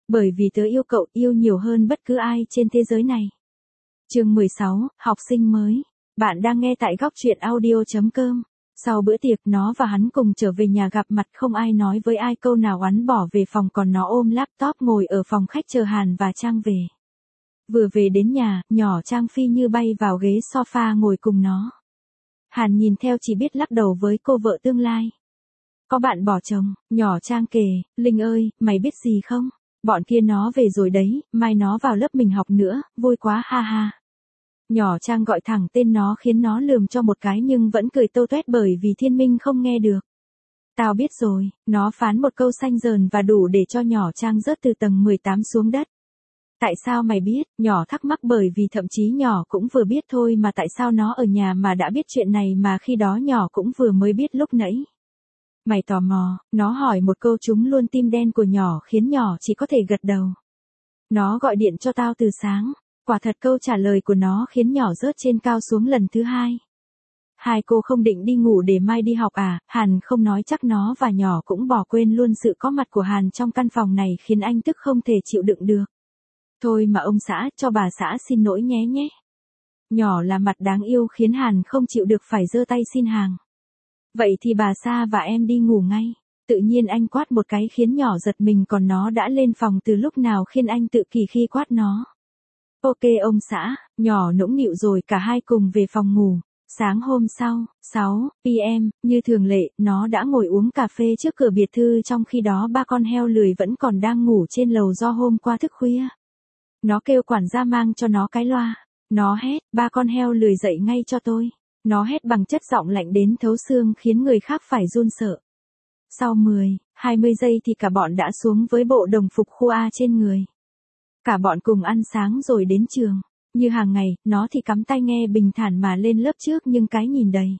Bởi vì tớ yêu cậu yêu nhiều hơn bất cứ ai trên thế giới này. Chương 16, học sinh mới. Bạn đang nghe tại góc truyện audio.com. Sau bữa tiệc nó và hắn cùng trở về nhà gặp mặt không ai nói với ai câu nào hắn bỏ về phòng còn nó ôm laptop ngồi ở phòng khách chờ Hàn và Trang về. Vừa về đến nhà, nhỏ Trang phi như bay vào ghế sofa ngồi cùng nó. Hàn nhìn theo chỉ biết lắc đầu với cô vợ tương lai. Có bạn bỏ chồng, nhỏ Trang kể, Linh ơi, mày biết gì không? Bọn kia nó về rồi đấy, mai nó vào lớp mình học nữa, vui quá ha ha. Nhỏ Trang gọi thẳng tên nó khiến nó lườm cho một cái nhưng vẫn cười tâu tuét bởi vì Thiên Minh không nghe được. Tao biết rồi, nó phán một câu xanh dờn và đủ để cho nhỏ Trang rớt từ tầng 18 xuống đất. Tại sao mày biết, nhỏ thắc mắc bởi vì thậm chí nhỏ cũng vừa biết thôi mà tại sao nó ở nhà mà đã biết chuyện này mà khi đó nhỏ cũng vừa mới biết lúc nãy. Mày tò mò, nó hỏi một câu trúng luôn tim đen của nhỏ khiến nhỏ chỉ có thể gật đầu. Nó gọi điện cho tao từ sáng, quả thật câu trả lời của nó khiến nhỏ rớt trên cao xuống lần thứ hai. Hai cô không định đi ngủ để mai đi học à? Hàn không nói chắc nó và nhỏ cũng bỏ quên luôn sự có mặt của Hàn trong căn phòng này khiến anh tức không thể chịu đựng được. Thôi mà ông xã, cho bà xã xin lỗi nhé nhé. Nhỏ là mặt đáng yêu khiến Hàn không chịu được phải giơ tay xin hàng. Vậy thì bà Sa và em đi ngủ ngay. Tự nhiên anh quát một cái khiến nhỏ giật mình còn nó đã lên phòng từ lúc nào khiến anh tự kỳ khi quát nó. Ok ông xã, nhỏ nũng nịu rồi cả hai cùng về phòng ngủ. Sáng hôm sau, 6 PM, như thường lệ, nó đã ngồi uống cà phê trước cửa biệt thự trong khi đó ba con heo lười vẫn còn đang ngủ trên lầu do hôm qua thức khuya. Nó kêu quản gia mang cho nó cái loa. Nó hét, ba con heo lười dậy ngay cho tôi. Nó hét bằng chất giọng lạnh đến thấu xương khiến người khác phải run sợ. Sau 10-20 giây thì cả bọn đã xuống với bộ đồng phục khu A trên người. Cả bọn cùng ăn sáng rồi đến trường. Như hàng ngày, nó thì cắm tai nghe bình thản mà lên lớp trước nhưng cái nhìn đầy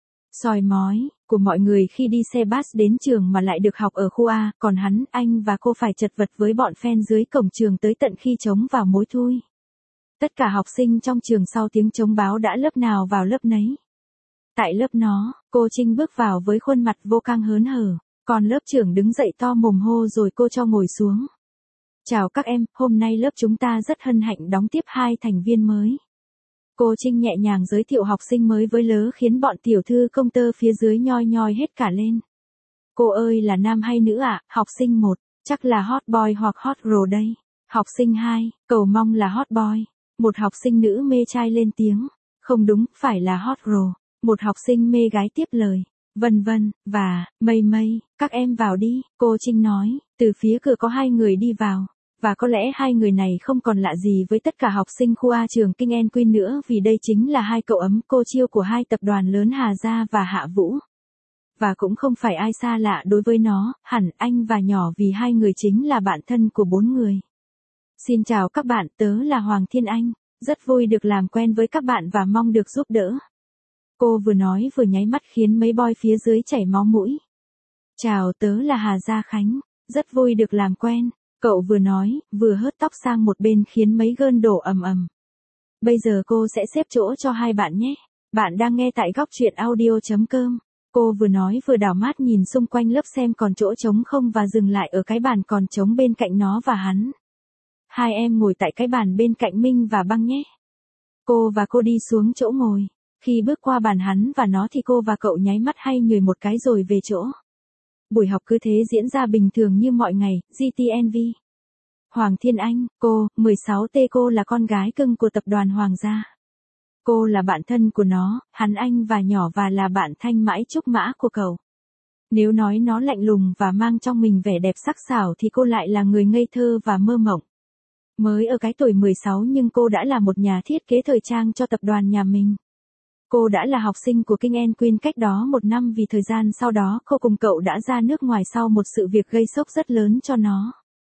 soi mói của mọi người khi đi xe bus đến trường mà lại được học ở khu A, còn hắn, anh và cô phải chật vật với bọn fan dưới cổng trường tới tận khi trống vào mối thui. Tất cả học sinh trong trường sau tiếng trống báo đã lớp nào vào lớp nấy. Tại lớp nó, cô Trinh bước vào với khuôn mặt vô căng hớn hở, còn lớp trưởng đứng dậy to mồm hô rồi cô cho ngồi xuống. Chào các em, hôm nay lớp chúng ta rất hân hạnh đón tiếp 2 thành viên mới. Cô Trinh nhẹ nhàng giới thiệu học sinh mới với lớ khiến bọn tiểu thư công tơ phía dưới nhoi nhoi hết cả lên. Cô ơi là nam hay nữ ạ? Học sinh 1, chắc là hot boy hoặc hot girl đây. Học sinh 2, cầu mong là hot boy. Một học sinh nữ mê trai lên tiếng. Không đúng, phải là hot girl. Một học sinh mê gái tiếp lời. Vân vân, và, mây mây, các em vào đi, cô Trinh nói. Từ phía cửa có 2 người đi vào. Và có lẽ 2 người này không còn lạ gì với tất cả học sinh khu A trường King and Queen nữa vì đây chính là 2 cậu ấm cô chiêu của 2 tập đoàn lớn Hà Gia và Hạ Vũ. Và cũng không phải ai xa lạ đối với nó, hẳn anh và nhỏ vì 2 người chính là bạn thân của 4 người. Xin chào các bạn, tớ là Hoàng Thiên Anh, rất vui được làm quen với các bạn và mong được giúp đỡ. Cô vừa nói vừa nháy mắt khiến mấy boy phía dưới chảy máu mũi. Chào, tớ là Hà Gia Khánh, rất vui được làm quen. Cậu vừa nói, vừa hớt tóc sang một bên khiến mấy gơn đổ ầm ầm. Bây giờ cô sẽ xếp chỗ cho 2 bạn nhé. Bạn đang nghe tại góc truyện audio.com. Cô vừa nói vừa đảo mắt nhìn xung quanh lớp xem còn chỗ trống không và dừng lại ở cái bàn còn trống bên cạnh nó và hắn. 2 em ngồi tại cái bàn bên cạnh Minh và Băng nhé. Cô và cô đi xuống chỗ ngồi. Khi bước qua bàn hắn và nó thì cô và cậu nháy mắt hay nhười một cái rồi về chỗ. Buổi học cứ thế diễn ra bình thường như mọi ngày, GTNV. Hoàng Thiên Anh, cô, 16T cô là con gái cưng của tập đoàn Hoàng gia. Cô là bạn thân của nó, hắn anh và nhỏ và là bạn thanh mãi trúc mã của cậu. Nếu nói nó lạnh lùng và mang trong mình vẻ đẹp sắc sảo thì cô lại là người ngây thơ và mơ mộng. Mới ở cái tuổi 16 nhưng cô đã là một nhà thiết kế thời trang cho tập đoàn nhà mình. Cô đã là học sinh của King and Queen cách đó 1 năm vì thời gian sau đó cô cùng cậu đã ra nước ngoài sau một sự việc gây sốc rất lớn cho nó.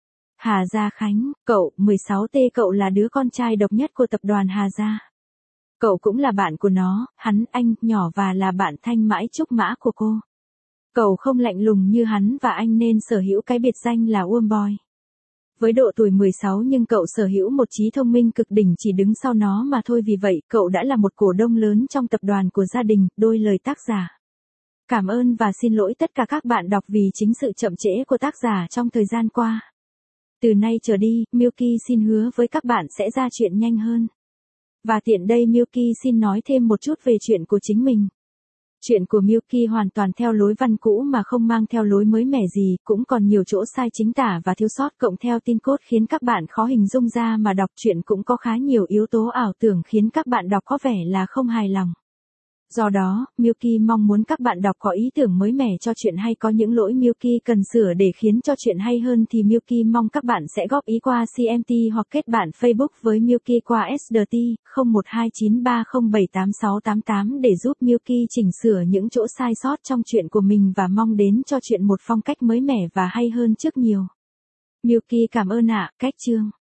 Hà Gia Khánh, cậu, 16T cậu là đứa con trai độc nhất của tập đoàn Hà Gia. Cậu cũng là bạn của nó, hắn, anh, nhỏ và là bạn thanh mãi trúc mã của cô. Cậu không lạnh lùng như hắn và anh nên sở hữu cái biệt danh là Warm Boy. Với độ tuổi 16 nhưng cậu sở hữu một trí thông minh cực đỉnh chỉ đứng sau nó mà thôi vì vậy cậu đã là một cổ đông lớn trong tập đoàn của gia đình, đôi lời tác giả. Cảm ơn và xin lỗi tất cả các bạn đọc vì chính sự chậm trễ của tác giả trong thời gian qua. Từ nay trở đi, Milky xin hứa với các bạn sẽ ra chuyện nhanh hơn. Và tiện đây Milky xin nói thêm một chút về chuyện của chính mình. Chuyện của Milky hoàn toàn theo lối văn cũ mà không mang theo lối mới mẻ gì, cũng còn nhiều chỗ sai chính tả và thiếu sót cộng theo tin cốt khiến các bạn khó hình dung ra mà đọc truyện cũng có khá nhiều yếu tố ảo tưởng khiến các bạn đọc có vẻ là không hài lòng. Do đó, Milky mong muốn các bạn đọc có ý tưởng mới mẻ cho chuyện hay có những lỗi Milky cần sửa để khiến cho chuyện hay hơn thì Milky mong các bạn sẽ góp ý qua CMT hoặc kết bạn Facebook với Milky qua SDT 0129307888 để giúp Milky chỉnh sửa những chỗ sai sót trong chuyện của mình và mong đến cho chuyện một phong cách mới mẻ và hay hơn trước nhiều. Milky cảm ơn ạ, Cách Chương.